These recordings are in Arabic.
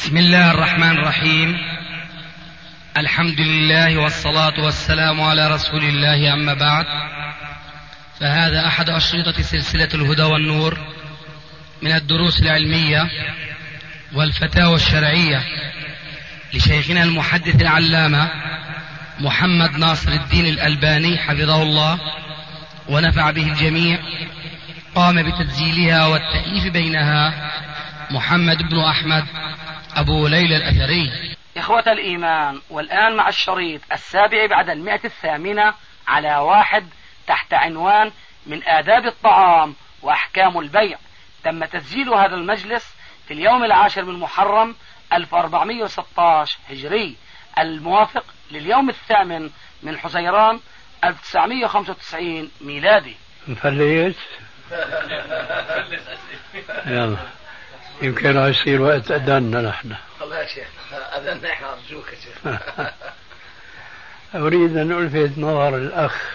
بسم الله الرحمن الرحيم. الحمد لله والصلاة والسلام على رسول الله، أما بعد، فهذا أحد أشرطة سلسلة الهدى والنور من الدروس العلمية والفتاوى الشرعية لشيخنا المحدث العلامة محمد ناصر الدين الألباني حفظه الله ونفع به الجميع. قام بتسجيلها والتأليف بينها محمد بن أحمد أبو ليلى الأثري. إخوة الإيمان، والآن مع الشريط 7 بعد 108 على 1 تحت عنوان من آداب الطعام وأحكام البيع. تم تسجيل هذا المجلس في اليوم 10 من محرم 1416 هجري، الموافق لليوم 8 من حزيران 1995 ميلادي. مفليت يلا يمكن يصير وقت أذاننا نحن. الله يا شيخ، أذاننا إحنا أرجوك يا شيخ. أريد أن ألفت نظر الأخ،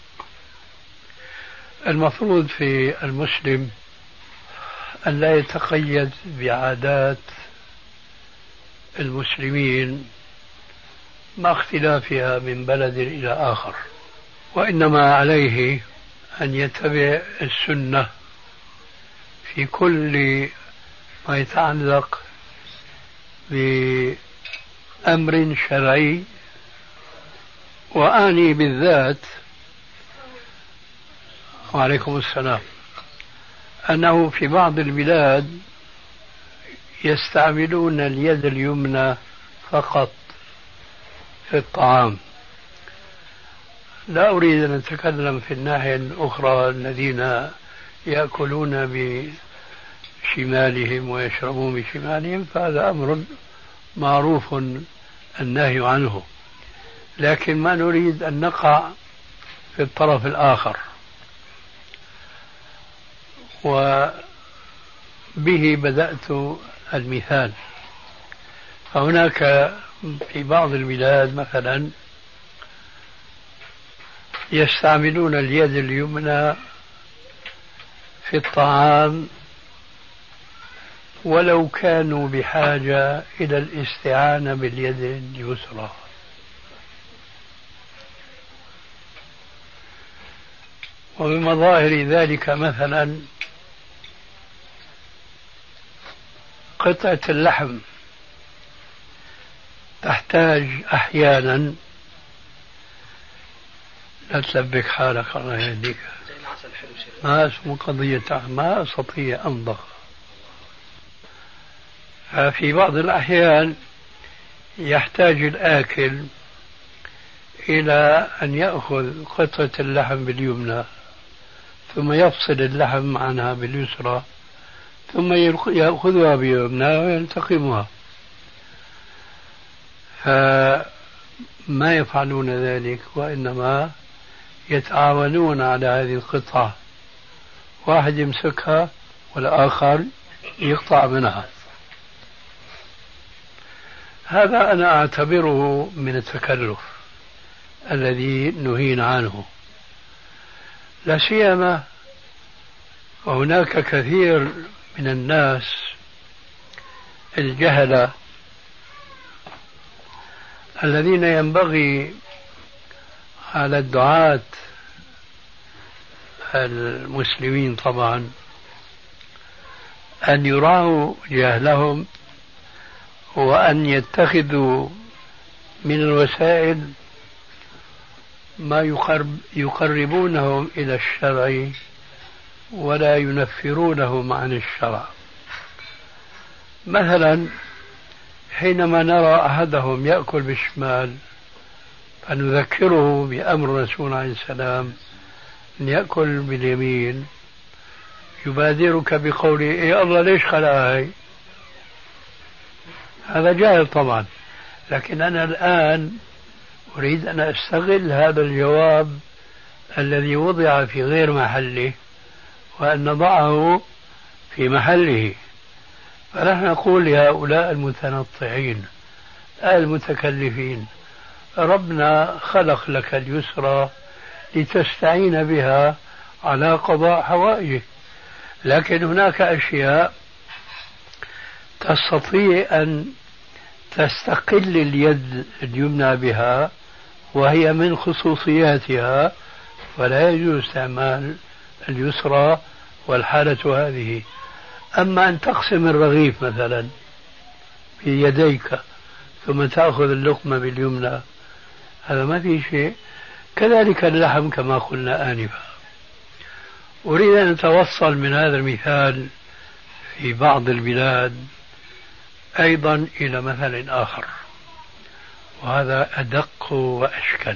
المفروض في المسلم أن لا يتقيد بعادات المسلمين مع اختلافها من بلد إلى آخر، وإنما عليه أن يتبع السنة في كل ما يتعلق بأمر شرعي. وأعني بالذات، وعليكم السلام، أنه في بعض البلاد يستعملون اليد اليمنى فقط في الطعام. لا أريد أن أتكلم في الناحية الأخرى الذين يأكلون بشمالهم ويشربون بشمالهم، فهذا أمر معروف النهي عنه، لكن ما نريد أن نقع في الطرف الآخر. وبه بدأت المثال. فهناك في بعض البلاد مثلا يستعملون اليد اليمنى في الطعام ولو كانوا بحاجة إلى الاستعانة باليد اليسرى. وبمظاهر ذلك مثلا قطعة اللحم تحتاج أحيانا، لا تلبك حالك الله يهديك، ما اسمه قضية، ما أستطيع أنضغ. ففي بعض الأحيان يحتاج الآكل إلى أن يأخذ قطعة اللحم باليمنى ثم يفصل اللحم عنها باليسرى ثم يأخذها باليمنى ويلتقمها. فما يفعلون ذلك، وإنما يتعاونون على هذه القطعة، واحد يمسكها والآخر يقطع منها. هذا أنا أعتبره من التكلف الذي نهينا عنه، لا سيما وهناك كثير من الناس الجهلة الذين ينبغي على الدعاة المسلمين طبعا أن يراعوا جهلهم وأن يتخذوا من الوسائل ما يقربونهم إلى الشرع ولا ينفرونهم عن الشرع. مثلا حينما نرى أحدهم يأكل بالشمال فنذكره بأمر الرسول عليه السلام أن يأكل باليمين، يبادرك بقوله إيه الله ليش خلقها؟ هذا جاهل طبعا، لكن أنا الآن أريد أن أستغل هذا الجواب الذي وضع في غير محله وأن نضعه في محله. فنحن نقول لهؤلاء المتنطعين المتكلفين: ربنا خلق لك اليسرى لتستعين بها على قضاء حوائجك، لكن هناك أشياء تستطيع أن تستقل اليد اليمنى بها وهي من خصوصياتها، فلا يجوز استعمال اليسرى والحالة هذه. أما أن تقسم الرغيف مثلا بيديك ثم تأخذ اللقمة باليمنى هذا ما في شيء. كذلك اللحم كما قلنا آنفا. أريد أن أتوصل من هذا المثال في بعض البلاد أيضا إلى مثل آخر، وهذا أدق وأشكل.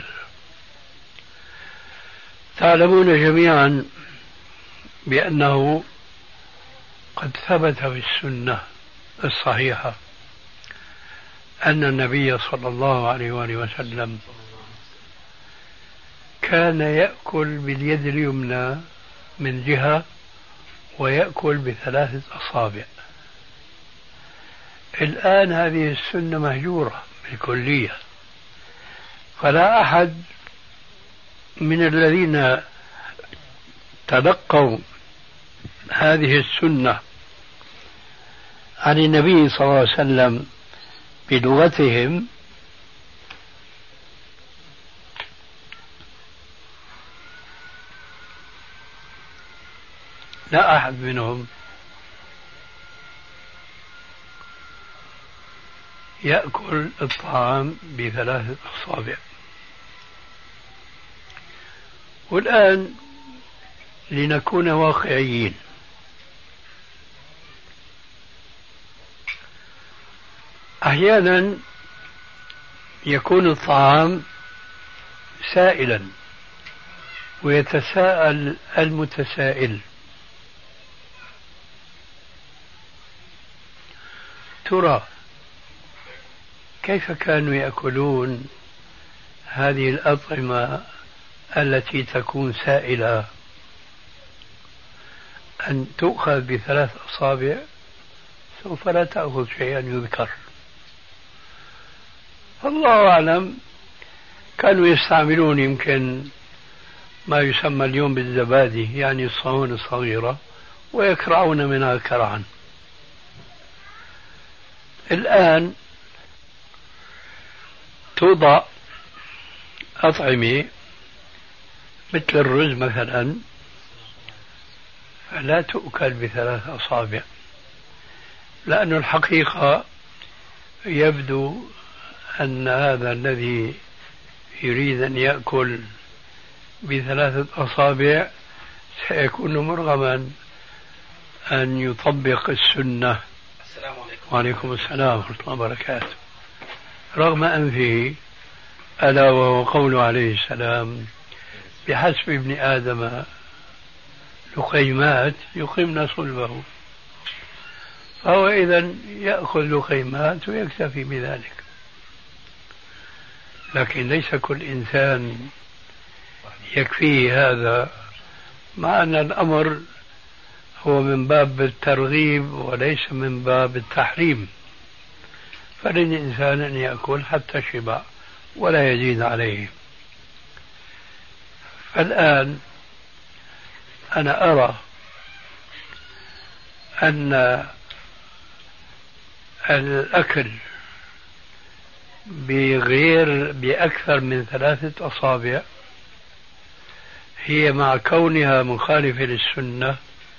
تعلمون جميعا بأنه قد ثبت في السنة الصحيحة أن النبي صلى الله عليه وآله وسلم كان يأكل باليد اليمنى من جهة ويأكل بثلاثة أصابع. الآن هذه السنة مهجورة بالكلية، فلا أحد من الذين تلقوا هذه السنة عن النبي صلى الله عليه وسلم بلغتهم لا أحد منهم يأكل الطعام بثلاثة أصابع. والآن لنكون واقعيين، أحيانا يكون الطعام سائلا ويتساءل المتسائل: ترى كيف كانوا يأكلون هذه الأطعمة التي تكون سائلة أن تؤخذ بثلاث أصابع سوف لا تأخذ شيئا يذكر. الله أعلم، كانوا يستعملون يمكن ما يسمى اليوم بالزبادي، يعني الصهون الصغيرة، ويكرعون منها كرعا. الآن توضع أطعمة مثل الرز مثلا فلا تؤكل بثلاث أصابع، لأن الحقيقة يبدو أن هذا الذي يريد أن يأكل بثلاثة أصابع سيكون مرغما أن يطبق السنة. السلام عليكم. وعليكم السلام ورحمة الله وبركاته. رغم أنفه، ألا وهو قوله عليه السلام: بحسب ابن آدم لقيمات يقمن صلبه. فهو إذن يأخذ لقيمات ويكتفي بذلك، لكن ليس كل إنسان يكفيه هذا، مع أن الأمر هو من باب الترغيب وليس من باب التحريم. فللإنسان أن يأكل حتى شبع ولا يزيد عليه. فالآن أنا أرى أن الأكل بأكثر من ثلاثة أصابع هي مع كونها مخالفة للسنة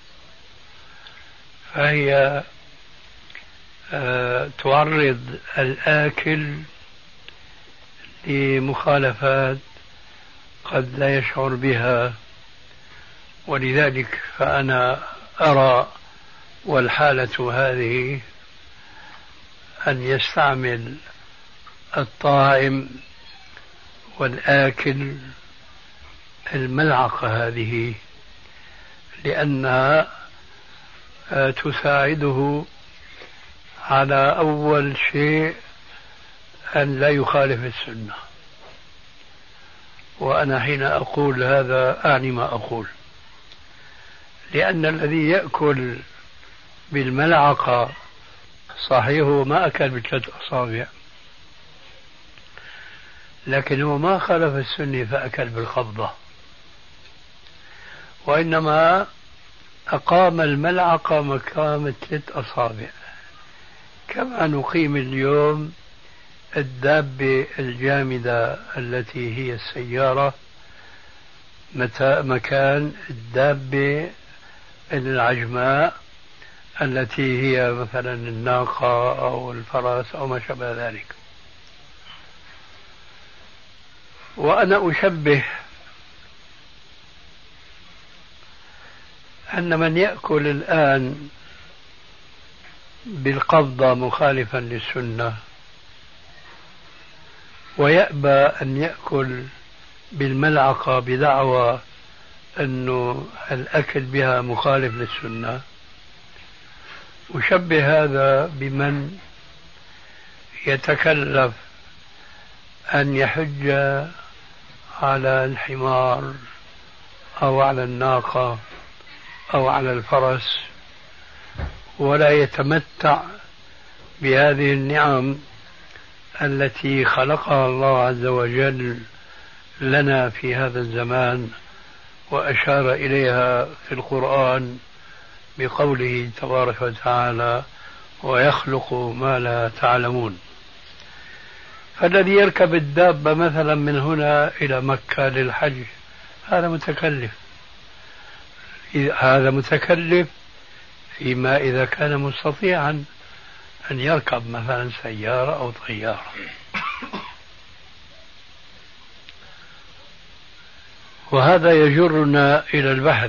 فهي تعرض الآكل لمخالفات قد لا يشعر بها. ولذلك فأنا أرى والحالة هذه أن يستعمل الطاعم والآكل الملعقة هذه، لأنها تساعده على أول شيء أن لا يخالف السنة. وأنا حين أقول هذا أعني ما أقول، لأن الذي يأكل بالملعقة صحيح هو ما أكل بثلاث أصابع، لكن هو ما خالف السنة فأكل بالقبضة، وإنما أقام الملعقة مقام 3 أصابع، كما نقيم اليوم الدابة الجامدة التي هي السيارة مكان الدابة العجماء التي هي مثلا الناقة أو الفرس أو ما شابه ذلك. وأنا أشبه أن من يأكل الآن بالقبضة مخالفا للسنة ويأبى أن يأكل بالملعقة بدعوى أنه الأكل بها مخالف للسنة، أشبه هذا بمن يتكلف أن يحج على الحمار أو على الناقة أو على الفرس ولا يتمتع بهذه النعم التي خلقها الله عز وجل لنا في هذا الزمان وأشار إليها في القرآن بقوله تبارك وتعالى ويخلق ما لا تعلمون. فالذي يركب الدابة مثلا من هنا إلى مكة للحج هذا متكلف، هذا متكلف فيما إذا كان مستطيعا أن يركب مثلا سيارة أو طيارة. وهذا يجرنا إلى البحث: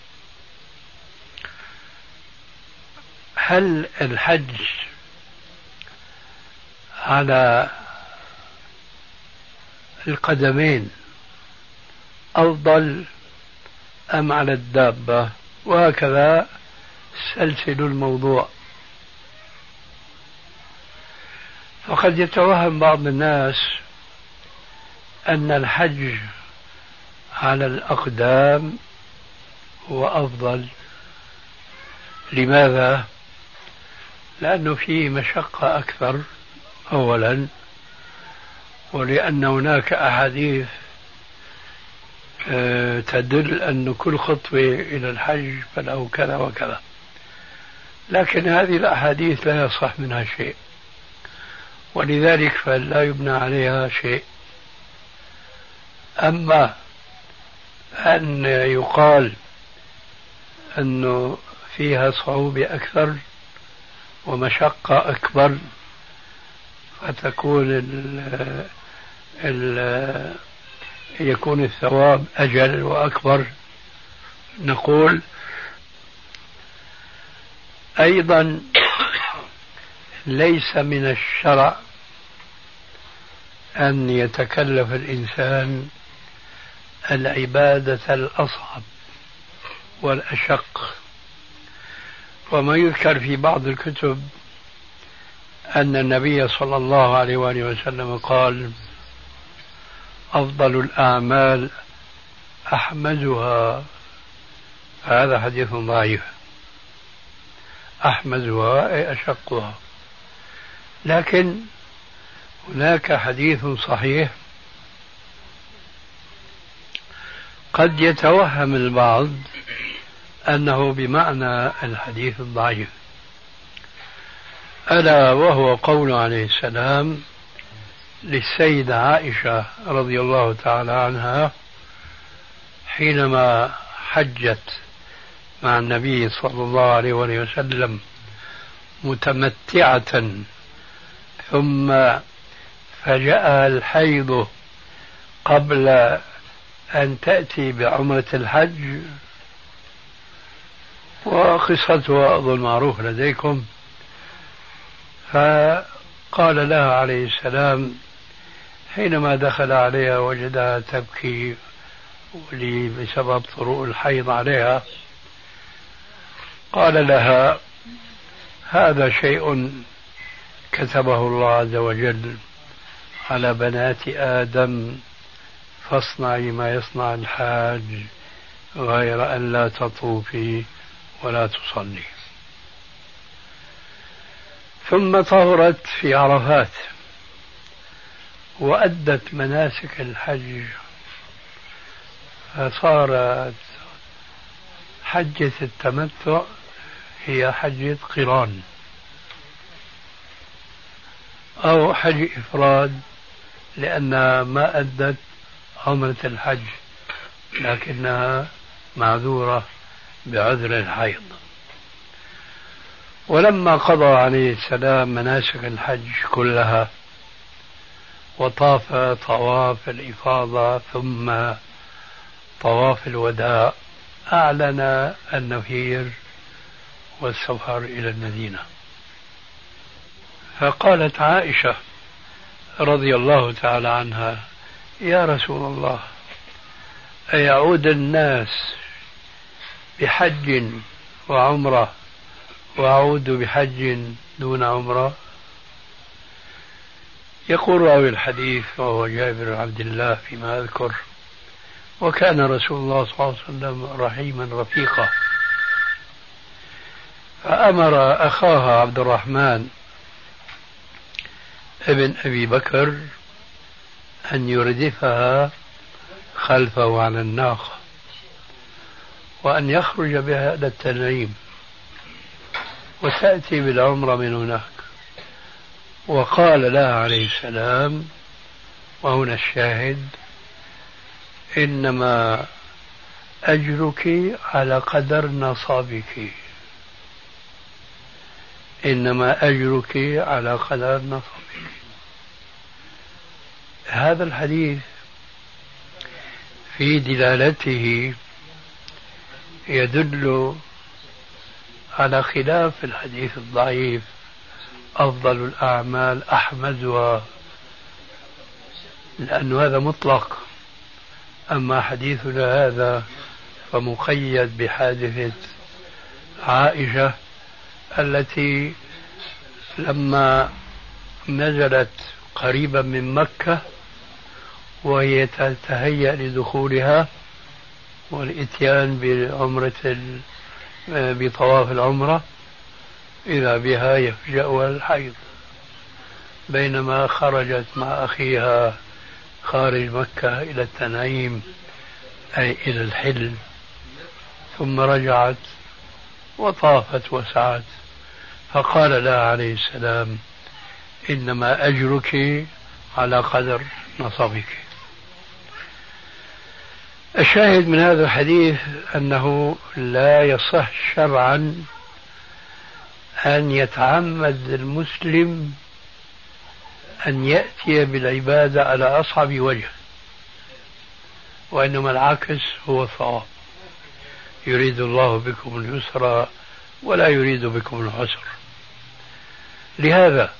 هل الحج على القدمين أفضل أم على الدابة؟ وهكذا سلسل الموضوع. فقد يتوهم بعض الناس أن الحج على الأقدام هو أفضل. لماذا؟ لأنه فيه مشقة أكثر أولا، ولأن هناك أحاديث تدل أن كل خطوة إلى الحج فله كذا وكذا، لكن هذه الأحاديث لا يصح منها شيء، ولذلك فلا يبنى عليها شيء. أما أن يقال أنه فيها صعوبة أكثر ومشقة أكبر فتكون يكون الثواب أجل وأكبر، نقول أيضا ليس من الشرع أن يتكلف الإنسان العبادة الأصعب والأشق. وما يذكر في بعض الكتب أن النبي صلى الله عليه وآله وسلم قال أفضل الأعمال أحمدها، هذا حديث ضعيف، أحمدها أي أشقها. لكن هناك حديث صحيح قد يتوهم البعض أنه بمعنى الحديث الضعيف، ألا وهو قول عليه السلام للسيدة عائشة رضي الله تعالى عنها حينما حجت مع النبي صلى الله عليه وسلم متمتعة ثم فجاء الحيض قبل أن تأتي بعمرة الحج، وقصتها أظن معروف لديكم. فقال لها عليه السلام حينما دخل عليها وجدها تبكي بسبب طروء الحيض عليها، قال لها هذا شيء كتبه الله عز وجل على بنات آدم فاصنعي ما يصنع الحاج غير أن لا تطوفي ولا تصلي. ثم طهرت في عرفات وأدت مناسك الحج، فصارت حجة التمتع هي حجة قران أو حج إفراد لأنها ما أدت عمرة الحج لكنها معذورة بعذر الحيض. ولما قضى عليه السلام مناسك الحج كلها وطاف طواف الإفاضة ثم طواف الوداع أعلن النفير والسفر إلى المدينة. فقالت عائشة رضي الله تعالى عنها: يا رسول الله، أيعود الناس بحج وعمرة وأعود بحج دون عمرة؟ يقول راوي الحديث وهو جابر بن عبد الله فيما أذكر: وكان رسول الله صلى الله عليه وسلم رحيما رفيقا، فأمر أخاها عبد الرحمن ابن أبي بكر أن يردفها خلفه على الناقة وأن يخرج بها إلى التنعيم وتأتي بالعمرة من هناك. وقال لها عليه السلام، وهنا الشاهد: إنما أجرك على قدر نصابك، إنما أجرك على قدر نصابك. هذا الحديث في دلالته يدل على خلاف الحديث الضعيف: أفضل الأعمال أحمدها، لأن هذا مطلق. أما حديثنا هذا فمقيد بحادثة عائشة التي لما نزلت قريبا من مكة وهي تتهيأ لدخولها والإتيان بطواف العمرة إذا بها يفجأها الحيض، بينما خرجت مع أخيها خارج مكة إلى التنعيم أي إلى الحل، ثم رجعت وطافت وسعت، فقال لها عليه السلام: إنما أجرك على قدر نصبك. الشاهد من هذا الحديث أنه لا يصح شرعا أن يتعمد المسلم أن يأتي بالعبادة على أصعب وجه، وإنما العكس هو الصواب: يريد الله بكم اليسر ولا يريد بكم العسر. لهذا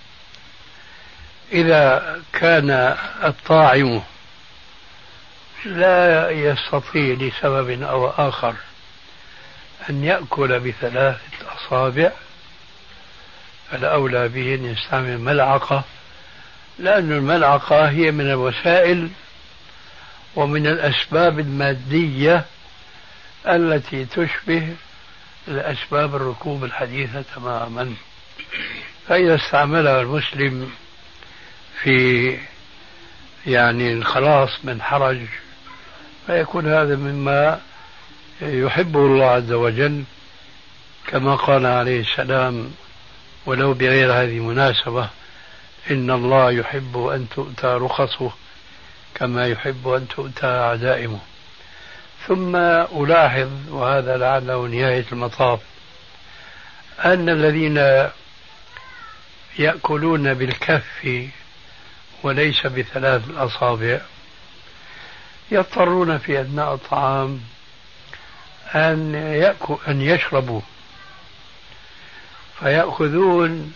إذا كان الطاعم لا يستطيع لسبب أو آخر أن يأكل بثلاثة أصابع، فالأولى به أن يستعمل ملعقة، لأن الملعقة هي من الوسائل ومن الأسباب المادية التي تشبه الأسباب الركوب الحديثة تماما. فإذا استعملها المسلم في الخلاص من حرج فيكون هذا مما يحبه الله عز وجل، كما قال عليه السلام ولو بغير هذه المناسبة: إن الله يحب أن تؤتى رخصه كما يحب أن تؤتى عزائمه. ثم ألاحظ، وهذا لعله نهاية المطاف، أن الذين يأكلون بالكف وليس بثلاث الأصابع يضطرون في أثناء الطعام أن يشربوا، فيأخذون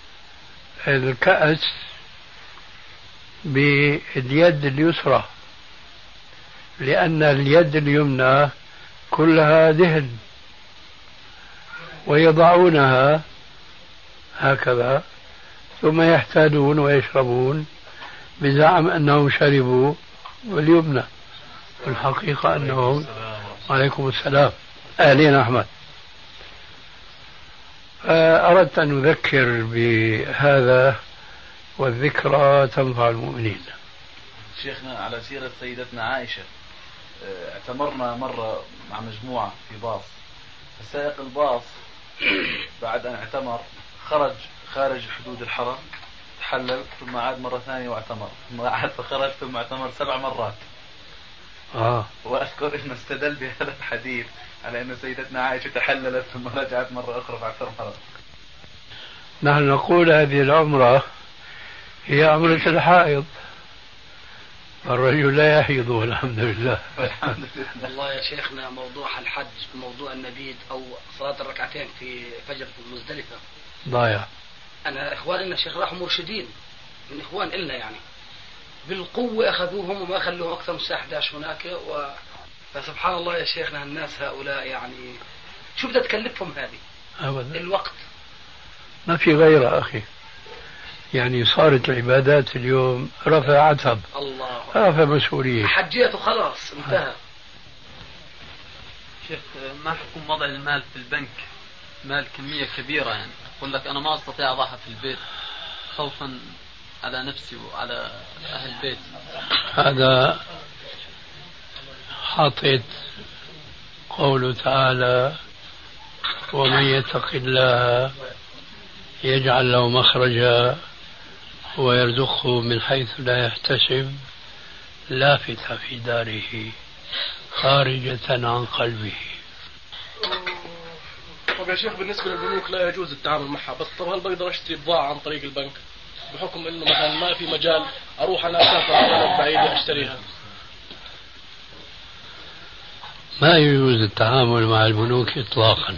الكأس باليد اليسرى، لأن اليد اليمنى كلها دهن، ويضعونها هكذا ثم يحتالون ويشربون بزعم أنهم شربوا واليمنى، والحقيقة أنهم عليكم السلام أهلين أحمد. أردت أن أذكر بهذا، والذكرى تنفع المؤمنين. شيخنا، على سيرة سيدتنا عائشة، اعتمرنا مرة مع مجموعة في باص، فسائق الباص بعد أن اعتمر خرج خارج حدود الحرم، تحلل ثم عاد مرة ثانية واعتمر، ثم عاد فخرج ثم اعتمر 7 مرات. وأذكر أنه استدل بهذا الحديث على أن سيدتنا عائشة تحللت ثم رجعت مرة أخرى بعد 3 مرات. نحن نقول هذه العمرة هي عمرة الحائض، الرجل لا يحيض والحمد لله. والله يا شيخنا موضوع الحج وموضوع المبيت أو صلاة الركعتين في فجر مزدلفة ضايع. أنا إخواننا الشيخ راحوا مرشدين من إخوان إلنا يعني بالقوة أخذوهم وما خلوهم أكثر من الساعة 11 هناك فسبحان الله يا شيخنا الناس هؤلاء يعني شو بدها تكلفهم هذه أبدا الوقت؟ ما في غيره أخي، يعني صارت العبادات اليوم رفع عتب، الله رفع مسؤولية، حجيته خلاص انتهى. شيخ ما حكم وضع المال في البنك، مال كمية كبيرة يعني أقول لك أنا ما أستطيع أضعها في البيت خوفا على نفسي وعلى أهل البيت؟ هذا حاطط قوله تعالى ومن يتق الله يجعل له مخرجا ويرزقه من حيث لا يحتسب لافتة في داره خارجة عن قلبه. طب يا شيخ بالنسبة للبنوك لا يجوز التعامل معها، بس طب هل بقدر اشتري بضاعة عن طريق البنك بحكم انه مثلا ما في مجال اروح انا اسافر على بلد بعيد اشتريها؟ ما يجوز التعامل مع البنوك اطلاقا،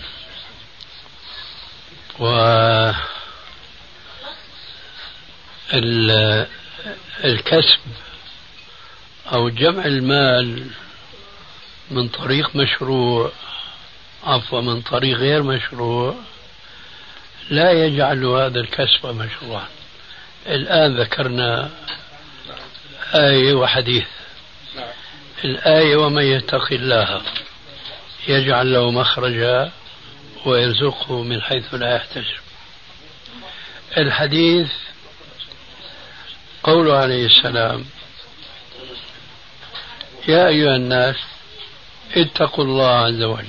الكسب أو جمع المال من طريق مشروع من طريق غير مشروع لا يجعل هذا الكسب مشروعا. الآن ذكرنا آية وحديث. الآية ومن يتق الله يجعل له مخرجا ويرزقه من حيث لا يحتسب. الحديث قوله عليه السلام يا أيها الناس اتقوا الله عز وجل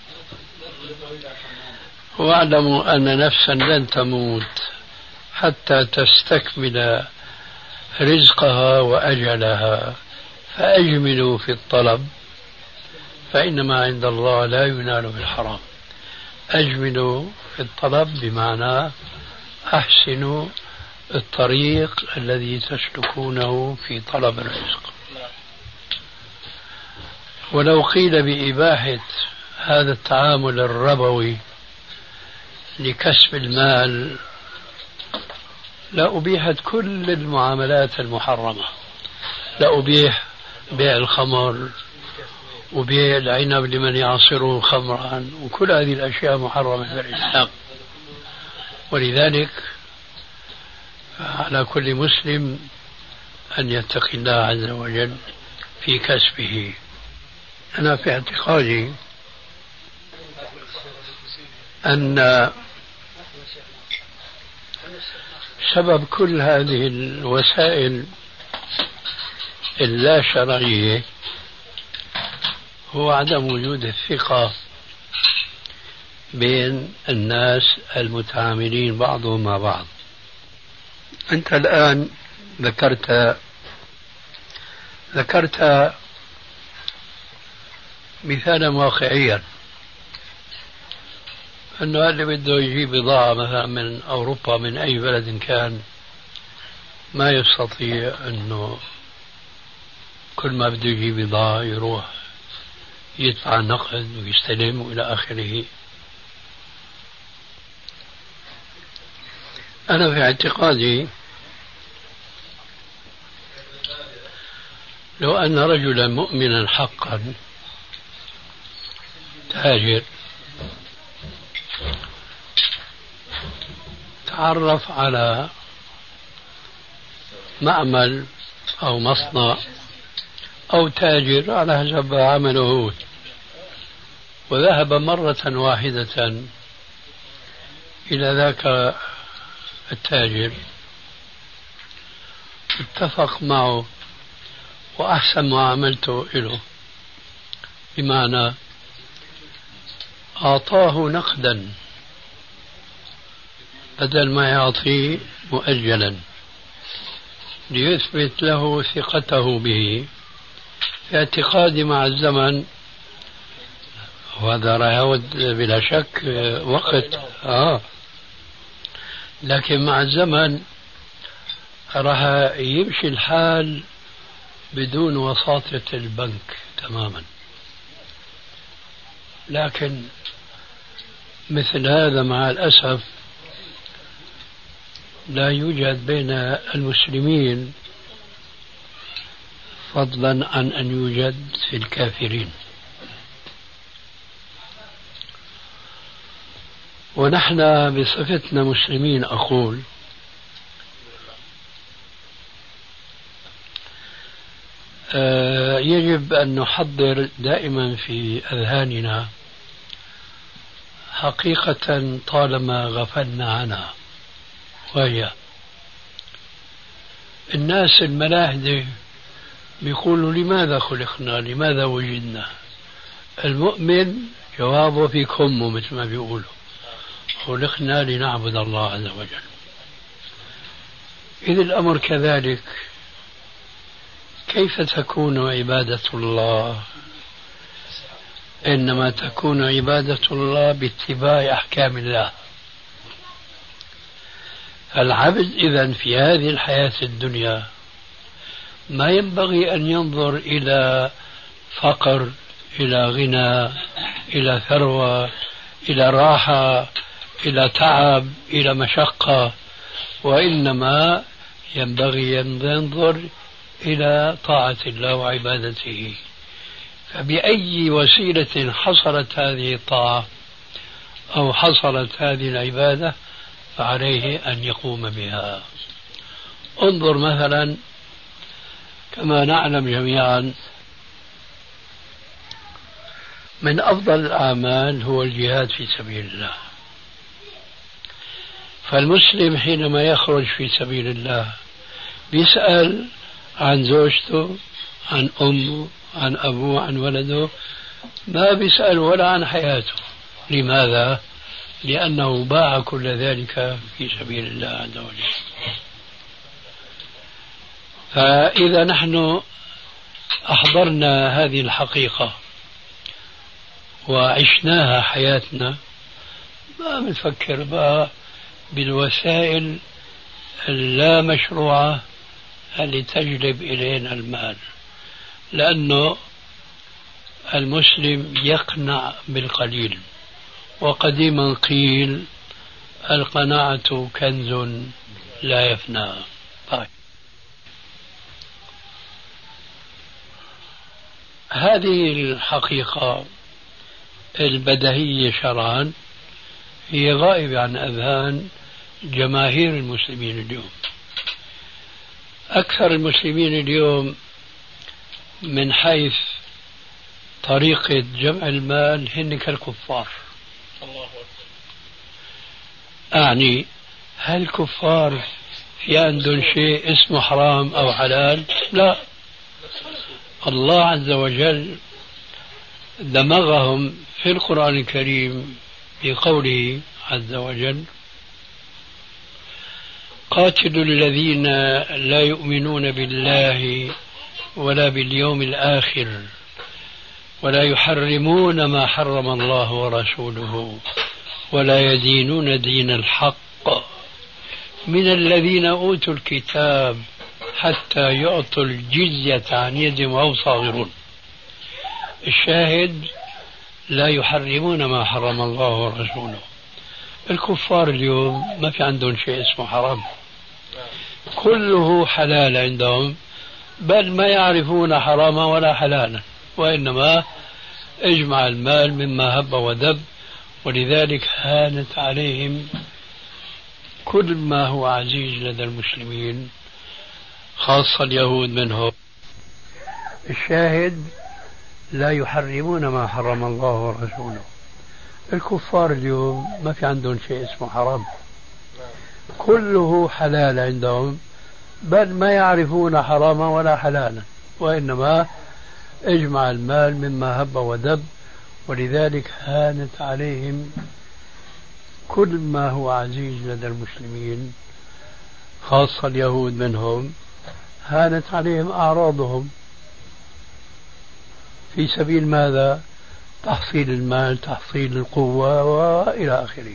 واعلموا أن نفسا لن تموت حتى تستكمل رزقها وأجلها فأجملوا في الطلب فإنما عند الله لا ينال بالحرام. أجملوا في الطلب بمعنى أحسنوا الطريق الذي تسلكونه في طلب الرزق. ولو قيل بإباحة هذا التعامل الربوي لكسب المال لا أبيحت كل المعاملات المحرمة، لا أبيح بيع الخمر وبيع العنب لمن يعصره خمرا وكل هذه الأشياء محرمة في الإسلام. ولذلك على كل مسلم أن يتقي الله عز وجل في كسبه. أنا في اعتقادي أن سبب كل هذه الوسائل اللا شرعية هو عدم وجود الثقة بين الناس المتعاملين بعضهم مع بعض. أنت الآن ذكرت مثالا واقعيا أنه اللي بده يجيب بضاعة مثلا من أوروبا من أي بلد كان ما يستطيع أنه كل ما بده يجيب بضاعة يروح يدفع نقد ويستلم وإلى آخره. أنا في اعتقادي لو أن رجلا مؤمنا حقا تاجر تعرف على معمل أو مصنع أو تاجر على حسب عمله وذهب مرة واحدة إلى ذاك التاجر اتفق معه وأحسن معاملته له، بمعنى أعطاه نقدا بدل ما يعطيه مؤجلا ليثبت له ثقته به في اعتقادي مع الزمن، وهذا راح يعود بلا شك وقت لكن مع الزمن راح يمشي الحال بدون وساطة البنك تماما. لكن مثل هذا مع الأسف لا يوجد بين المسلمين، فضلا عن أن يوجد في الكافرين. ونحن بصفتنا مسلمين أقول يجب أن نحضر دائما في أذهاننا حقيقة طالما غفلنا عنها، وهي الناس الملاحدة بيقولوا لماذا خلقنا، لماذا وجدنا. المؤمن جوابه في كمه مثل ما بيقولوا، خلقنا لنعبد الله عز وجل. إذا الأمر كذلك كيف تكون عبادة الله؟ إنما تكون عبادة الله باتباع أحكام الله. العبد إذن في هذه الحياة الدنيا ما ينبغي أن ينظر إلى فقر، إلى غنى، إلى ثروة، إلى راحة، إلى تعب، إلى مشقة، وإنما ينبغي أن ينظر إلى طاعة الله وعبادته. فبأي وسيلة حصلت هذه الطاعة أو حصلت هذه العبادة فعليه أن يقوم بها. انظر مثلا كما نعلم جميعا من أفضل الأعمال هو الجهاد في سبيل الله. فالمسلم حينما يخرج في سبيل الله بيسأل عن زوجته، عن أمه، عن أبوه، عن ولده، ما بيسأل ولا عن حياته. لماذا؟ لأنه باع كل ذلك في سبيل الله عز وجل. فإذا نحن أحضرنا هذه الحقيقة وعشناها حياتنا ما بنفكر بقى بالوسائل اللا مشروعة اللي تجلب إلينا المال، لأنه المسلم يقنع بالقليل، وقديما قيل القناعة كنز لا يفنى. هذه الحقيقة البديهية شرعا هي غائبة عن أذهان جماهير المسلمين اليوم. أكثر المسلمين اليوم من حيث طريقة جمع المال هن كالكفار. أعني هل الكفار في عندهم شيء اسمه حرام أو حلال؟ لا، الله عز وجل دمغهم في القرآن الكريم بقوله عز وجل: قاتلوا الذين لا يؤمنون بالله ولا باليوم الآخر ولا يحرمون ما حرم الله ورسوله ولا يدينون دين الحق من الذين أوتوا الكتاب حتى يعطوا الجزية عن يد وهم صاغرون. الشاهد لا يحرمون ما حرم الله ورسوله. الكفار اليوم ما في عندهم شيء اسمه حرام، كله حلال عندهم، بل ما يعرفون حراما ولا حلالا، وإنما اجمع المال مما هب ودب. ولذلك هانت عليهم كل ما هو عزيز لدى المسلمين، خاصة اليهود منهم. الشاهد لا يحرمون ما حرم الله ورسوله. الكفار اليوم ما في عندهم شيء اسمه حرام، كله حلال عندهم، بل ما يعرفون حراما ولا حلالا، وإنما اجمع المال مما هب ودب. ولذلك هانت عليهم كل ما هو عزيز لدى المسلمين، خاصة اليهود منهم، هانت عليهم أعراضهم في سبيل ماذا؟ تحصيل المال، تحصيل القوة، وإلى آخره.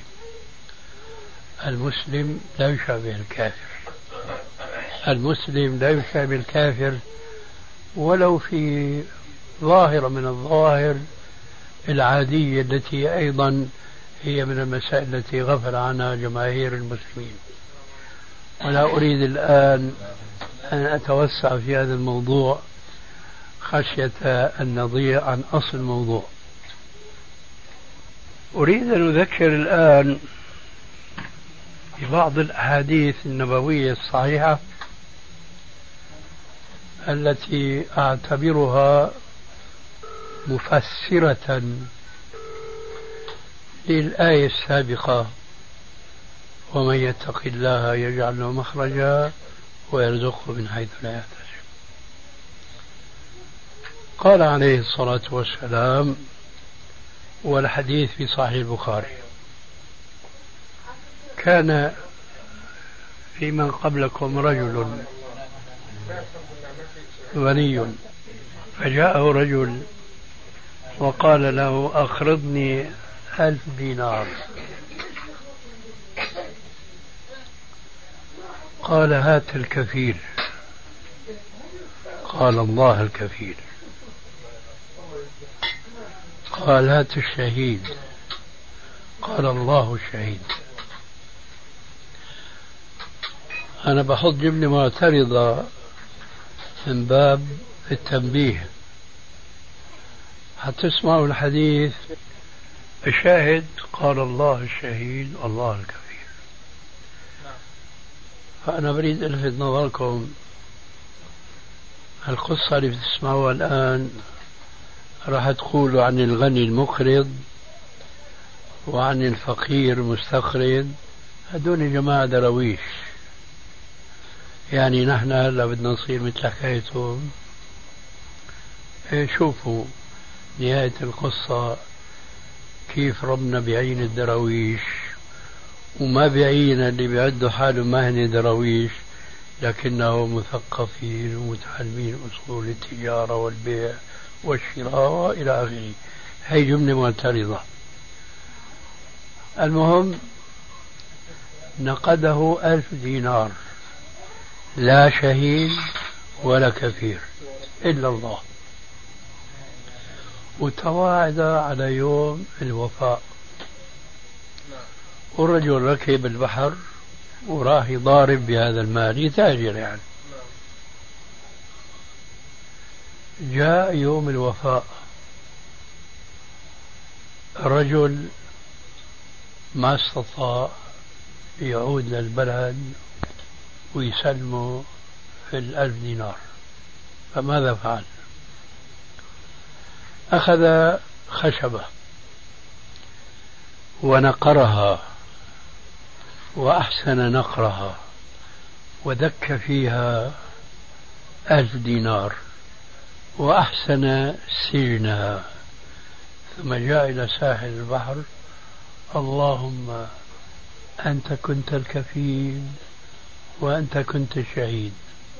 المسلم لا يشابه الكافر، المسلم لا يشابه الكافر ولو في ظاهرة من الظواهر العادية التي أيضا هي من المسائل التي غفل عنها جماهير المسلمين. ولا أريد الآن أن أتوسع في هذا الموضوع خشية أن نضيع عن أصل الموضوع. أريد أن أذكر الآن ببعض الأحاديث النبوية الصحيحة التي أعتبرها مفسرة للآية السابقة: ومن يتق الله يجعل له مخرجا ويرزقه من حيث لا يحتسب. قال عليه الصلاة والسلام، والحديث في صحيح البخاري: كان في من قبلكم رجل غني فجاءه رجل وقال له: أقرضني 1000 دينار. قال: هات الكفيل. قال: الله الكفيل. قال: هات الشهيد. قال: الله الشهيد. أنا بحط جملة معترضة من باب التنبيه حتى تسمعوا الحديث. الشاهد: قال الله الشهيد الله الكفيل. فأنا بريد ألفت نظركم، القصة اللي بتسمعوها الآن راح تقولوا عن الغني المقرض وعن الفقير المستقرض، هدول جماعة درويش. يعني نحن هلا بدنا نصير مثل حكايتهم. شوفوا نهاية القصة كيف ربنا بعين الدرويش، وما بعين اللي بيعدوا حاله ما هن درويش لكنه مثقفين ومتعلمين أصول التجارة والبيع والشراء وإلى آخره. هي جملة معترضة. المهم نقده 1000 دينار، لا شهيد ولا كفير إلا الله، وتواعد على يوم الوفاء. والرجل ركب البحر وراح يضارب بهذا المال، يتاجر يعني. جاء يوم الوفاء، الرجل ما استطاع يعود للبلد ويسلمه في 1000 دينار. فماذا فعل؟ أخذ خشبة ونقرها وأحسن نقرها ودك فيها 1000 دينار وأحسن سجنها، ثم جاء إلى ساحل البحر: اللهم أنت كنت الكفيل وأنت كنت الشهيد.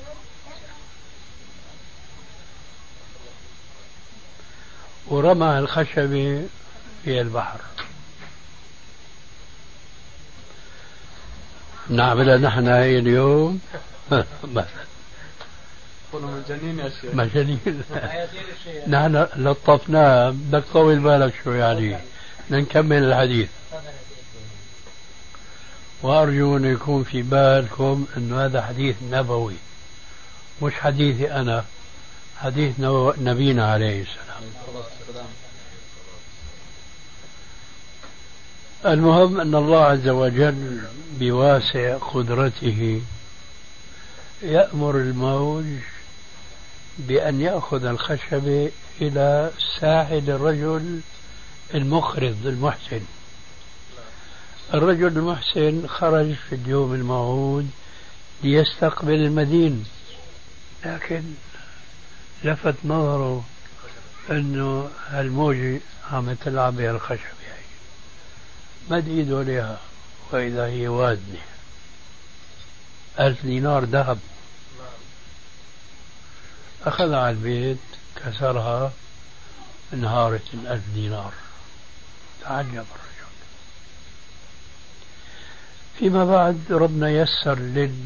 ورمى الخشبة في البحر. نعملها نحن هاي اليوم مجانين يا شيخ. مجانين. نحن لطفناه، بدك طول بالك شو يعني. نكمل الحديث. وأرجو أن يكون في بالكم أن هذا حديث نبوي، مش حديثي أنا، حديث نبينا عليه السلام. المهم أن الله عز وجل بواسع قدرته يأمر الموج بأن يأخذ الخشبة إلى ساحل الرجل المقرض المحسن. الرجل المحسن خرج في اليوم الموعود ليستقبل المدين، لكن لفت نظره أنه هالموجة عم تلعب بها الخشبة، مد ايده عليها وإذا هي وادنة 1000 دينار ذهب. أخذ على البيت كسرها انهارت 1000 دينار. تعجب الرجل. فيما بعد ربنا يسر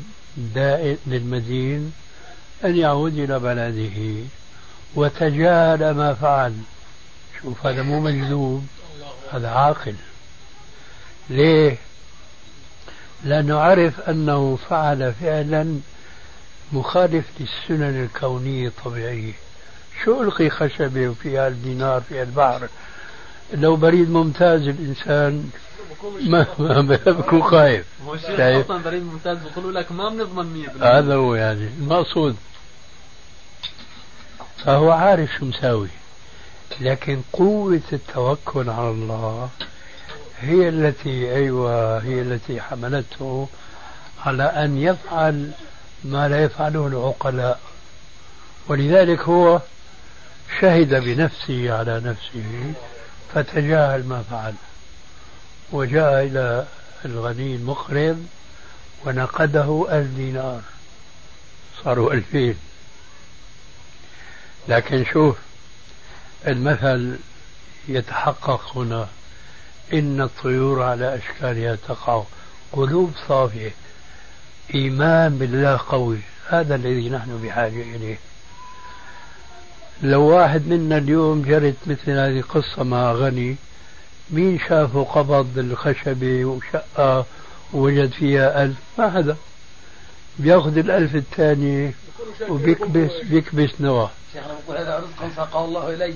للمدين أن يعود إلى بلده وتجاهل ما فعل. شوف هذا مو مجذوب، هذا عاقل. ليه؟ لأنه عرف أنه فعل فعلا مخالف للسنن الكونية الطبيعية. شو ألقي خشبة وفيها الدينار في البحر؟ لو بريد ممتاز الإنسان ما بكون خايف. أصلا بريد ممتاز بيقولوا لك ما بنضمن 100%. هذا هو يعني المقصود. فهو عارف شو مساوي، لكن قوة التوكل على الله هي التي حملته على أن يفعل ما لا يفعله العقلاء. ولذلك هو شهد بنفسه على نفسه فتجاهل ما فعل، وجاء إلى الغني المقرض ونقده 1000 دينار، صاروا 2000. لكن شوف المثل يتحقق هنا: إن الطيور على أشكالها تقع. قلوب صافية، إيمان بالله قوي، هذا الذي نحن بحاجة إليه. لو واحد منا اليوم جرت مثل هذه القصة مع غني، مين شافه قبض الخشبة وشقة ووجد فيها 1000؟ ما حدا. بياخذ 1000 الثانية وبيكبس نواه. هذا رزق ساقه الله إليه.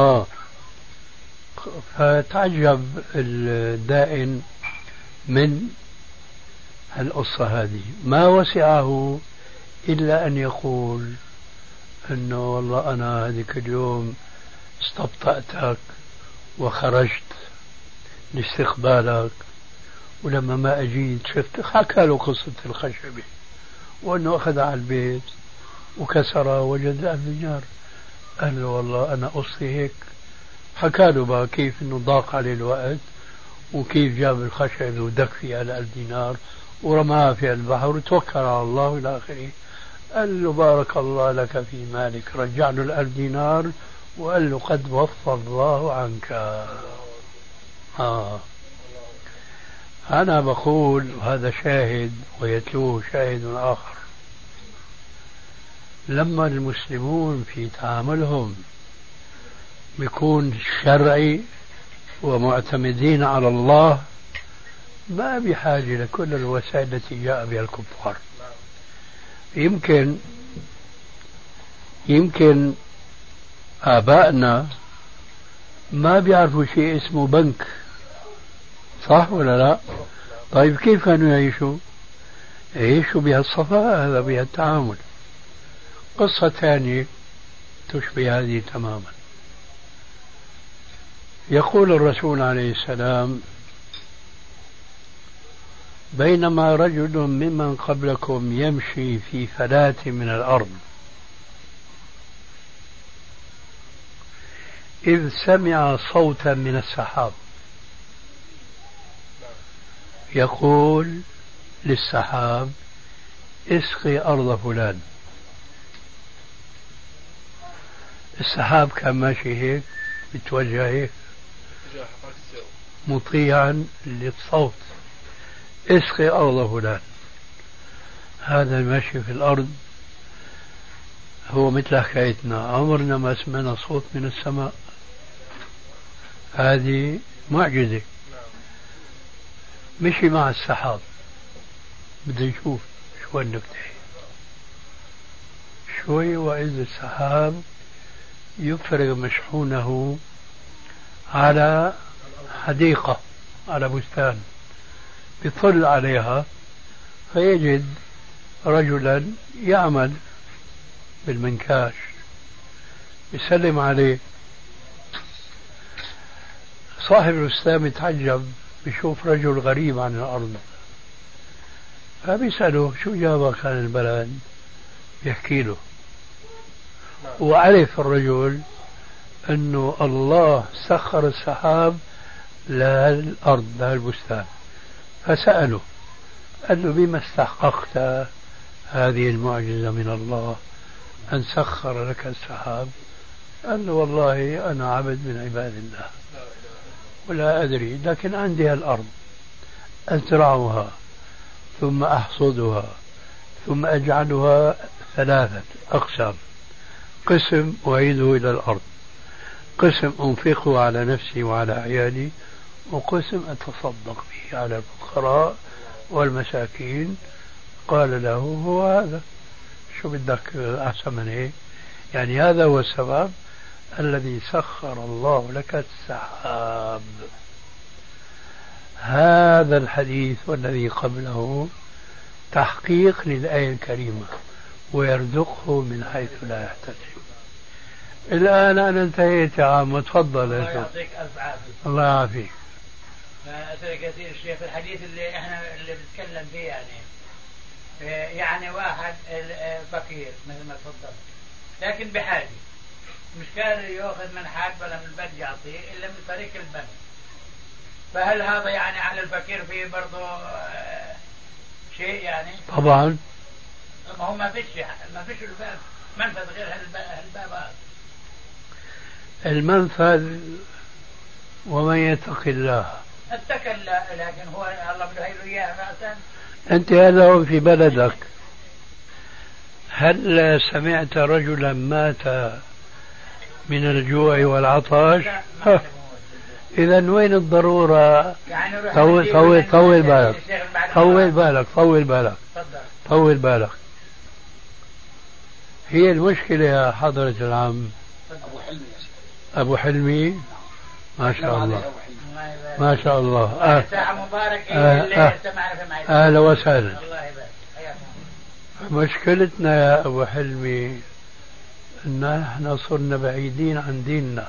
فتعجب الدائن من القصة هذه، ما وسعه إلا أن يقول إنه والله أنا هذيك اليوم استبطأتك وخرجت لاستقبالك، ولما ما أجيت شفت. حكى له قصة الخشبة وأنه أخذ على البيت وكسرها وجد 1000 دينار. قال له والله أنا قصتي هيك. حكى له بقى كيف إنه ضاق عليه الوقت وكيف جاب الخشب ودك فيها 1000 دينار ورماها في البحر وتوكل على الله إلى آخره. قال له بارك الله لك في مالك. رجع له 1000 دينار وقال له قد وفى الله عنك. أنا بقول هذا شاهد ويتلوه شاهد آخر. لما المسلمون في تعاملهم بيكون شرعي ومعتمدين على الله، ما بحاجة لكل الوسائل التي جاء بها الكفار. يمكن آبائنا ما بيعرفوا شيء اسمه بنك، صح ولا لا؟ طيب كيف كانوا يعيشوا؟ يعيشوا بهالصفاء هذا، بهالتعامل. قصة ثانية تشبه هذه تماما. يقول الرسول عليه السلام: بينما رجل ممن قبلكم يمشي في فلاة من الأرض إذ سمع صوتا من السحاب يقول للسحاب: اسقي أرض فلان. السحاب كان ماشي هيك بتوجه هيك مطيعا للصوت: اسقي أرض فلان. هذا المشي في الأرض هو مثل حكايتنا، عمرنا ما سمعنا صوت من السماء. هذه معجزة. مشي مع السحاب، بدنا نشوف شو النكتة. شوي وإذ السحاب يفرغ مشحونه على حديقة، على بستان، يطل عليها فيجد رجلا يعمل بالمنكاش، يسلم عليه. صاحب البستان يتعجب، بيشوف رجل غريب عن الأرض، فبيسأله: شو جابك عن البلد؟ يحكي له، وعرف الرجل أنه الله سخر السحاب للأرض، للبستان. فسأله، قال له: بما استحققت هذه المعجزة من الله؟ أن سخر لك السحاب؟ قال له والله أنا عبد من عباد الله ولا أدري، لكن عندي الأرض أزرعها ثم أحصدها ثم أجعلها 3 أقسام: قسم أعيده إلى الأرض، قسم أنفقه على نفسي وعلى عيالي، وقسم أتصدق به على الفقراء والمساكين. قال له هو هذا، شو بدك أحسن من هيك؟ يعني هذا هو السبب الذي سخر الله لك السحاب. هذا الحديث والذي قبله تحقيق للآية الكريمة: ويرزقه من حيث لا يحتسب. الآن أنا انتهيت يا عم، تفضل. الله يعطيك ألف عافية. الله يعافيك. كثير الشيخ الحديث اللي احنا بنتكلم فيه يعني واحد فقير مثل ما تفضل، لكن بحاجة، مش قادر ياخذ من حد ولا من البنك يعطيه إلا من طريق البنك. فهل هذا يعني على الفقير فيه برضه شيء يعني؟ طبعا. ما هو ما فيش منفذ غير هالباب هذا. المنفذ ومن يتق الله. اتقى الله، لكن هو الله بده له اياه راسا. انت هذا في بلدك، هل سمعت رجلا مات من الجوع والعطش؟ إذا وين الضرورة؟ يعني طول بالك. هي المشكلة يا حضرة العم أبو حلمي، ما شاء الله ما شاء الله. ساعة مباركة. أهلا وسهلا. مشكلتنا يا أبو حلمي أن احنا صرنا بعيدين عن ديننا.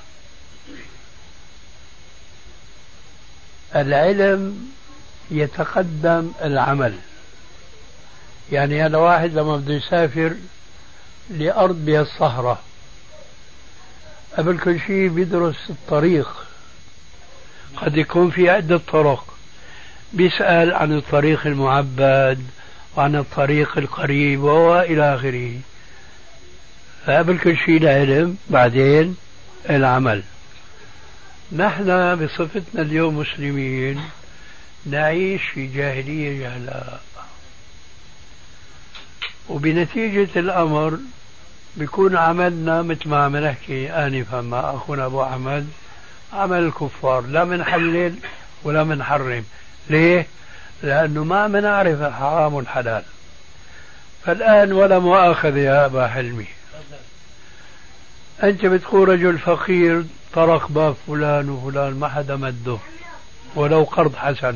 العلم يتقدم العمل. يعني هذا واحد لما بده يسافر لأرض بها الصحراء، قبل كل شيء بيدرس الطريق، قد يكون في عدة طرق، بيسأل عن الطريق المعبد وعن الطريق القريب وإلى آخره. فقبل كل شيء العلم، بعدين العمل. نحن بصفتنا اليوم مسلمين نعيش في جاهلية جهلاء، وبنتيجة الأمر بيكون عملنا مثل ما عم نحكي آنفا مع أخونا أبو أحمد، عمل الكفار، لا منحلل ولا منحرم. ليه؟ لأنه ما منعرف الحرام والحلال. فالآن ولا مؤاخذة يا أبا حلمي، أنت بتقول رجل فقير طرق باب فلان وفلان ما حدا مده ولو قرض حسن،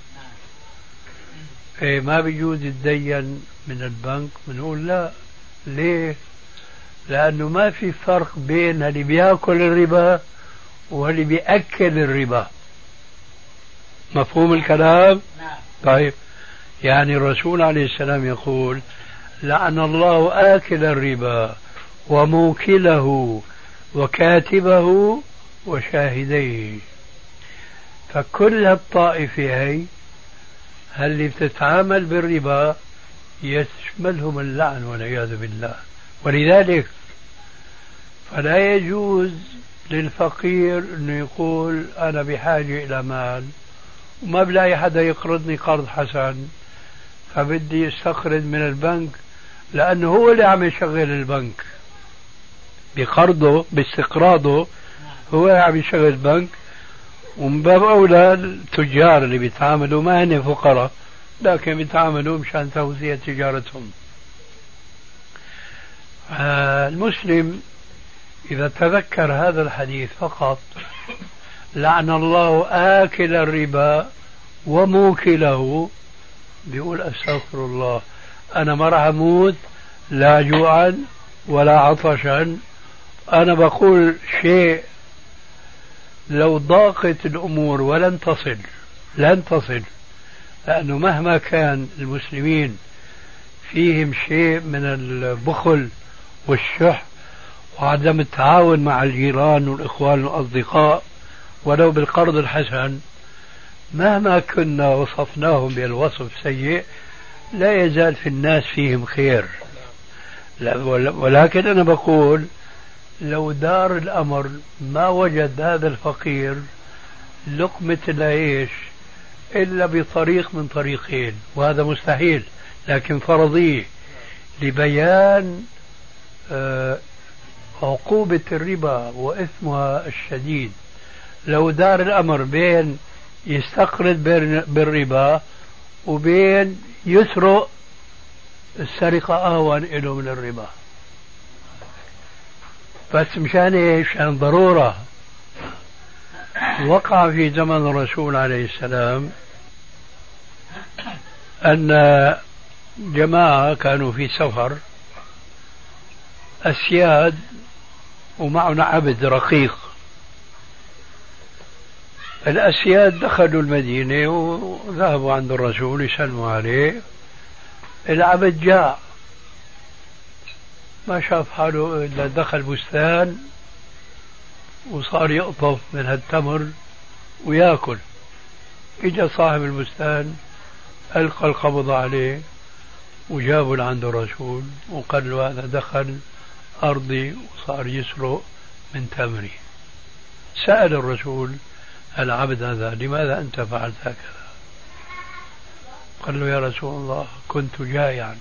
إيه ما بيجوز يتدين من البنك؟ بنقول لا. ليه؟ لأنه ما في فرق بين اللي بياكل الربا واللي بيأكل الربا. مفهوم الكلام؟ طيب، يعني الرسول عليه السلام يقول: لعن الله آكل الربا وموكله وكاتبه وشاهديه. فكل هالطائفة هي اللي بتتعامل بالربا يشملهم اللعن والعياذ بالله. ولذلك فلا يجوز للفقير انه يقول انا بحاجة الى مال وما بلاقي حدا يقرضني قرض حسن فبدي استقرض من البنك، لانه هو اللي عم يشغل البنك بقرضه باستقراضه، هو اللي عم يشغل البنك. ومن باب اولى التجار اللي بيتعاملوا ما هن فقراء، لكن بيتعاملوا مشان توسيع تجارتهم. المسلم إذا تذكر هذا الحديث فقط: لعن الله آكل الربا وموكله، بيقول استغفر الله، أنا ما راح أموت لا جوعا ولا عطشا. أنا بقول شيء لو ضاقت الأمور ولن تصل، لأنه مهما كان المسلمين فيهم شيء من البخل والشح وعدم التعاون مع الجيران والإخوان والأصدقاء ولو بالقرض الحسن، مهما كنا وصفناهم بالوصف السيء لا يزال في الناس فيهم خير. لا ولكن أنا بقول لو دار الأمر ما وجد هذا الفقير لقمة العيش إلا بطريق من طريقين، وهذا مستحيل، لكن فرضية لبيان عقوبة الربا وإثمها الشديد. لو دار الأمر بين يستقرض بالربا وبين يسرق، السرقة أهون له من الربا. بس مشان إيش؟ عشان ضرورة. وقع في زمن الرسول عليه السلام أن جماعة كانوا في سفر أسياد ومعنا عبد رقيق. الأسياد دخلوا المدينة وذهبوا عند الرسول يسلموا عليه. العبد جاء ما شاف حاله إلا دخل بستان وصار يقطف من هالتمر ويأكل. إجا صاحب البستان ألقى القبض عليه وجابوا لعند الرسول وقال له هذا دخل أرضي وصار يسرق من تمري. سأل الرسول العبد هذا لماذا أنت فعلت هكذا؟ قال له يا رسول الله كنت جائعا.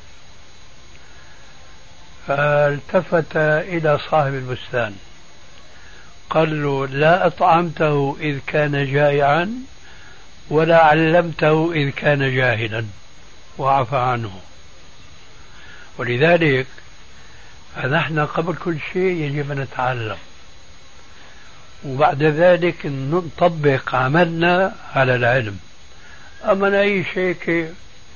فالتفت إلى صاحب البستان قال له لا أطعمته إذ كان جائعا ولا علمته إذ كان جاهلا، وعفى عنه. ولذلك فنحن قبل كل شيء يجب أن نتعلم، وبعد ذلك نطبق عملنا على العلم. أما أي شيء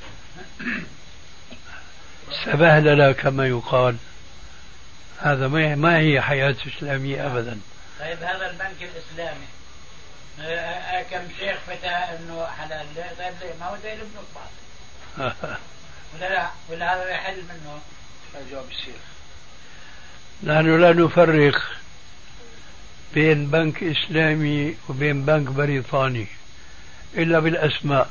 سبهلله كما يقال، هذا ما هي حياة إسلامية أبدا. طيب هذا البنك الإسلامي كم شيخ فتى أنه حلال؟ طيب ما هو زي البنوك بعض ولا هذا يحل منه؟ جواب الشيخ نحن لا نفرق بين بنك إسلامي وبين بنك بريطاني إلا بالأسماء.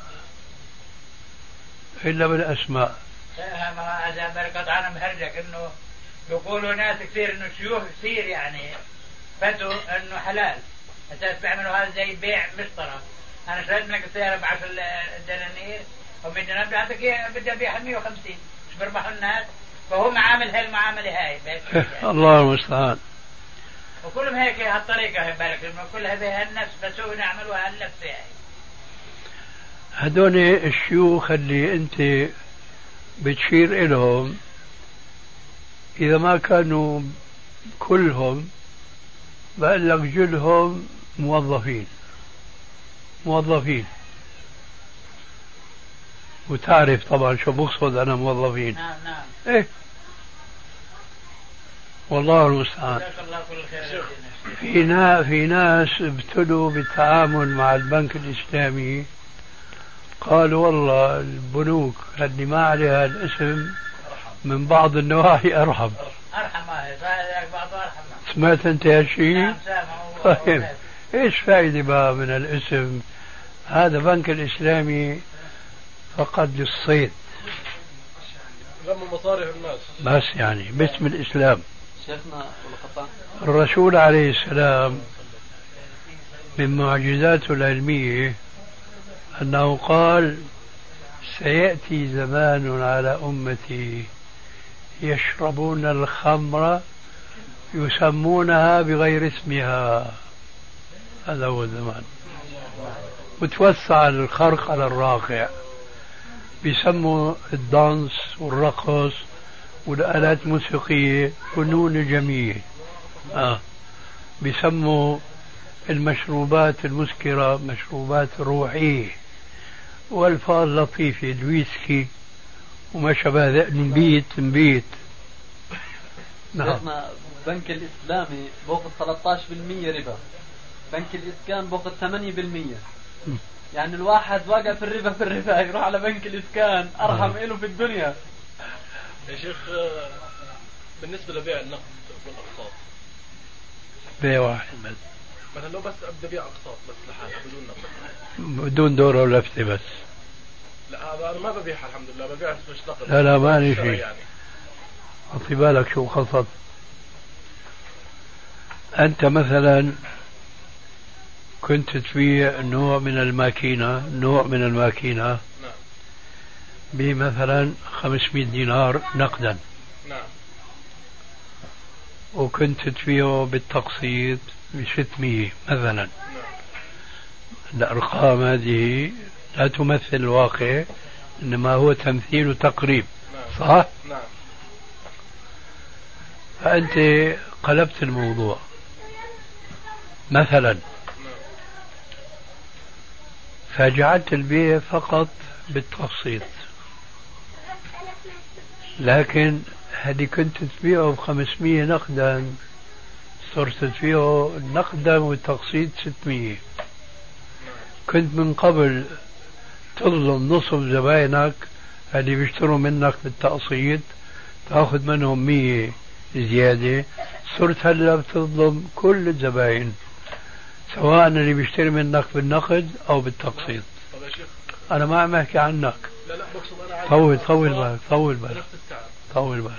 هذا بركض عنهم مهرجك إنه يقولوا ناس كثير إنه شيوخ كثير يعني فتوا إنه حلال، أساس بيعملوا هذا زي بيع مسطرة. أنا شريت منك السيارة ب10 دنانير و100 دينار بدي أبيعها 150، مش بربحوا الناس؟ فهو معامل هاي المعاملة هاي الله المستعان. وكلهم هيك هالطريقة هي بالك إنه كل هذه الناس بسوي نعملوا هاللفة هاي. هدول الشيوخ اللي أنت بتشير إلهم إذا ما كانوا كلهم بقول لك جلهم موظفين وتعرف طبعا شو بقصد أنا موظفين. نعم إيه والله المستعان. في ناس ابتلوا بالتعامل مع البنك الإسلامي قالوا والله البنوك اللي ما عليها الاسم من بعض النواحي أرحم. سمعت أنت هالشيء؟ طيب إيش فائدة بقى من الاسم؟ هذا بنك الإسلامي فقط للصيد، مصارف الناس بس يعني باسم الإسلام. شيخنا الرسول عليه السلام من معجزاته العلمية أنه قال سيأتي زمان على أمتي يشربون الخمر يسمونها بغير اسمها. هذا هو الزمان. وتوسع الخرق على الراقع، بيسموا الدانس والرقص والآلات الموسيقية فنون الجميع. بيسموا المشروبات المسكرة مشروبات روحية، والألفاظ لطيفة الويسكي وما شابه ذلك. نبيت نعم. بنك الإسلامي باخذ 13% ربا، بنك الإسكان باخذ 8%. يعني الواحد واقع في الربا يروح على بنك الإسكان أرحم له في الدنيا. يا شيخ بالنسبة لبيع النقد والأقساط، بيع واحد بس مثلا لو بس أبدأ بيع أقساط بس لحالها بدون نقد بدون دورة ولفتة بس. لا هذا أنا ما ببيعها الحمد لله، ببيعها مش نقد. لا ماني فيه يعني. أعطي بالك شو خطط. أنت مثلا كنت تبيع نوع من الماكينة بمثلا 500 دينار نقدا، وكنت تبيعه بالتقسيط ب600 مثلا. الأرقام هذه لا تمثل الواقع، إنما هو تمثيل وتقريب. صح؟ فأنت قلبت الموضوع مثلا، فجعلت البيع فقط بالتقسيط، لكن هذه كنت تبيعه ب500 نقدا، صرت تبيعه نقدا والتقسيط 600. كنت من قبل تظلم نصف زباينك اللي بيشتروا منك بالتقسيط، تاخذ منهم 100 زيادة، صرت هلا بتظلم كل الزباين سواء اللي بيشتري منك بالنقد أو بالتقسيط. أنا ما عم أحكي عنك. لا بقصد أنا طول بالك.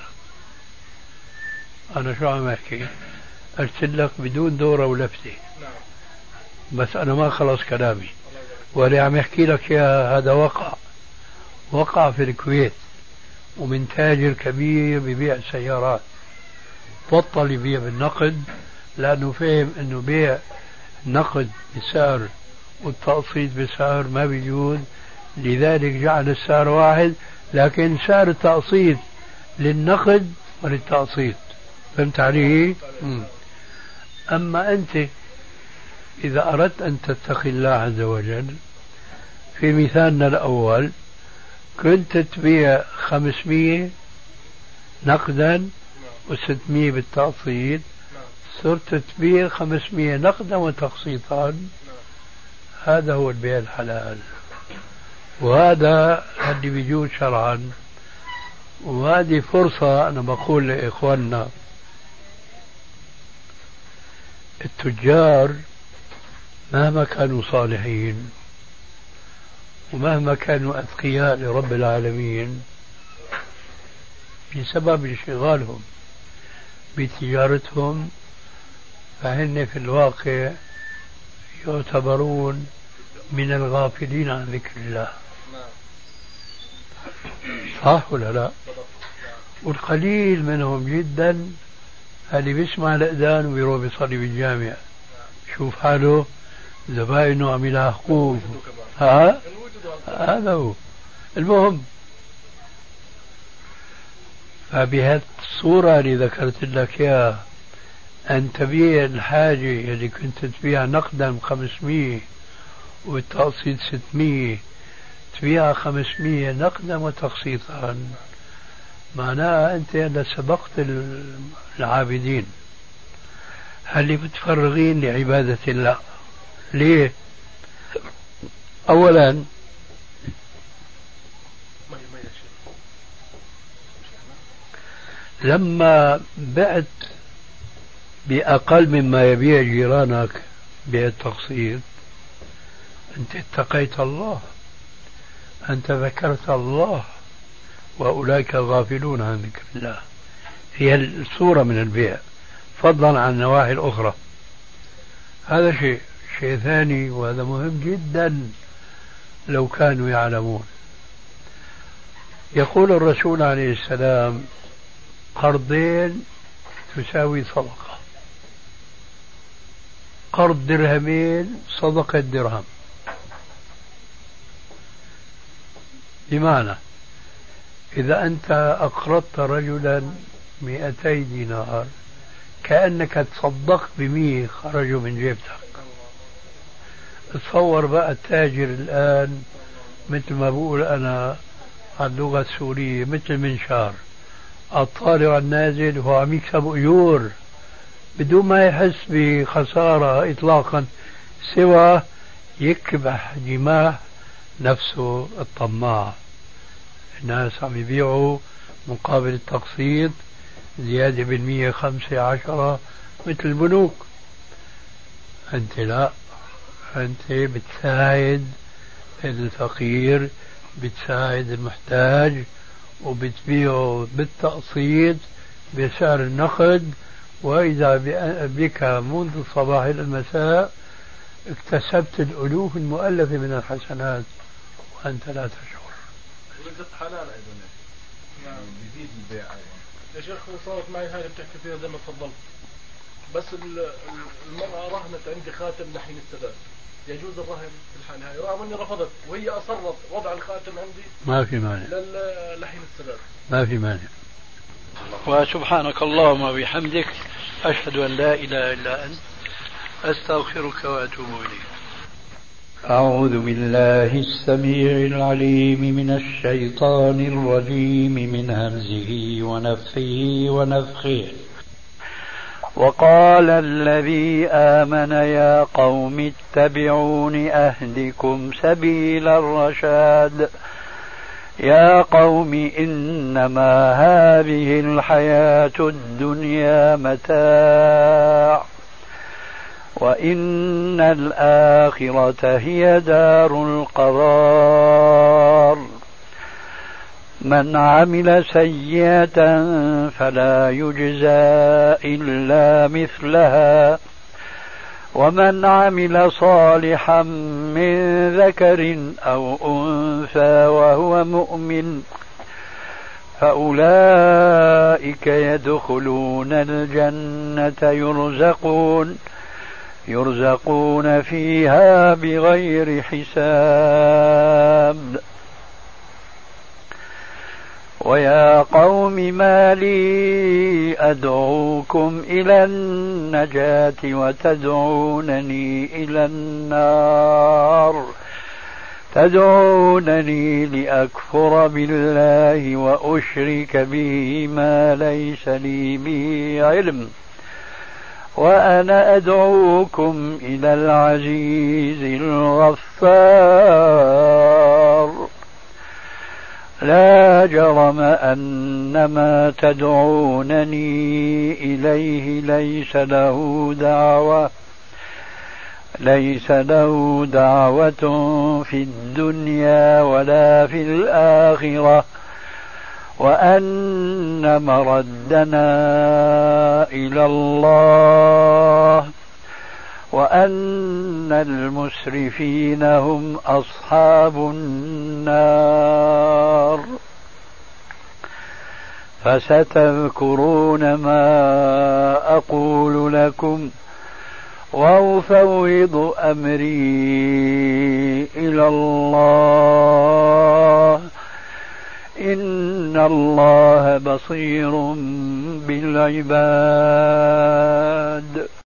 أنا شو عم أحكي؟ قلت لك بدون دورة ولفتة. بس أنا ما خلص كلامي، واللي عم يحكي لك يا هذا وقع في الكويت، ومن تاجر كبير ببيع سيارات بطل يبيع بالنقد، لأنه فهم أنه بيع نقد بسعر والتقسيط بسعر ما بيجوز، لذلك جعل السعر واحد، لكن سعر التقسيط للنقد وللتقسيط. فهمت علي؟ أما أنت إذا أردت أن تتقي الله عز وجل، في مثالنا الأول كنت تبيع 500 نقدا و600 بالتقسيط، صرت تبيع 500 نقدا وتقسيطا. هذا هو البيع الحلال، وهذا اللي بيجوز شرعا. وهذه فرصة أنا بقول لإخواننا التجار مهما كانوا صالحين ومهما كانوا أتقياء لرب العالمين، بسبب انشغالهم بتجارتهم فهن في الواقع يعتبرون من الغافلين عن ذكر الله. صح ولا لا؟ والقليل منهم جدا اللي بيسمع الأذان ويروح بيصلي بالجامع، شوف حاله زباينه عم يلاحقوه. هذا هو المهم. فبهذه الصورة اللي ذكرت لك يا أن تبيع الحاجة اللي كنت تبيع نقدا 500 والتقسيط 600، تبيع 500 نقدا وتقسيطا، معناها أنت هذا سبقت العابدين اللي متفرغين لعبادة الله. ليه؟ أولا لما بعت بأقل مما يبيع جيرانك بالتقسيط أنت اتقيت الله، أنت ذكرت الله، وأولئك غافلون عن ذكر الله. هي الصورة من البيع فضلا عن النواحي الأخرى. هذا شيء ثاني، وهذا مهم جدا لو كانوا يعلمون. يقول الرسول عليه السلام: قرضين تساوي صدقة، قرض درهمين صدقة درهم. بمعنى إذا أنت أقرضت رجلا 200 دينار كأنك تصدقت ب100 خرجوا من جيبتك. تصور بقى التاجر الآن مثل ما بقول أنا على اللغة السورية مثل منشار، الطالع النازل هو عم يكسب أجور بدون ما يحس بخسارة إطلاقا، سوى يكبح جماح نفسه الطماع. الناس عم يبيعوا مقابل التقسيط زيادة بالمية 5 10 مثل البنوك. أنت لا، أنت بتساعد الفقير، بتساعد المحتاج، وبتبيعه بالتقسيط بسعر النقد، وإذا بك منذ الصباح إلى المساء اكتسبت الألوف المؤلفة من الحسنات وأنت لا تشعر. ورزق حلال أيضا يعني بيزيد البيع أيضا. يا شيخ صارت معي هاي بتحكي فيها زي ما تفضلت، بس المرأة رهنت عندي خاتم لحين السداد، يجوز الرهن في الحال هاي رغم اني رفضت وهي اصرت وضع الخاتم عندي ما في مانع لحين السداد. ما في مانع. وسبحانك اللهم وبحمدك أشهد أن لا إله إلا أنت أستغفرك وأتوب إليك. أعوذ بالله السميع العليم من الشيطان الرجيم من همزه ونفخه ونفخه. وقال الذي آمن يا قوم اتبعون أهدكم سبيل الرشاد يا قوم إنما هذه الحياة الدنيا متاع وإن الآخرة هي دار القرار من عمل سيئة فلا يجزى إلا مثلها ومن عمل صالحا من ذكر أو أنثى وهو مؤمن فأولئك يدخلون الجنة يرزقون فيها بغير حساب. ويا قوم ما لي أدعوكم إلى النجاة وتدعونني إلى النار تدعونني لأكفر بالله وأشرك به ما ليس لي به علم وأنا أدعوكم إلى العزيز الغفار. لا جرم أن ما تدعونني إليه ليس له دعوة في الدنيا ولا في الآخرة وأن مردنا إلى الله وأن المسرفين هم أصحاب النار. فستذكرون ما أقول لكم وأفوض أمري إلى الله إن الله بصير بالعباد.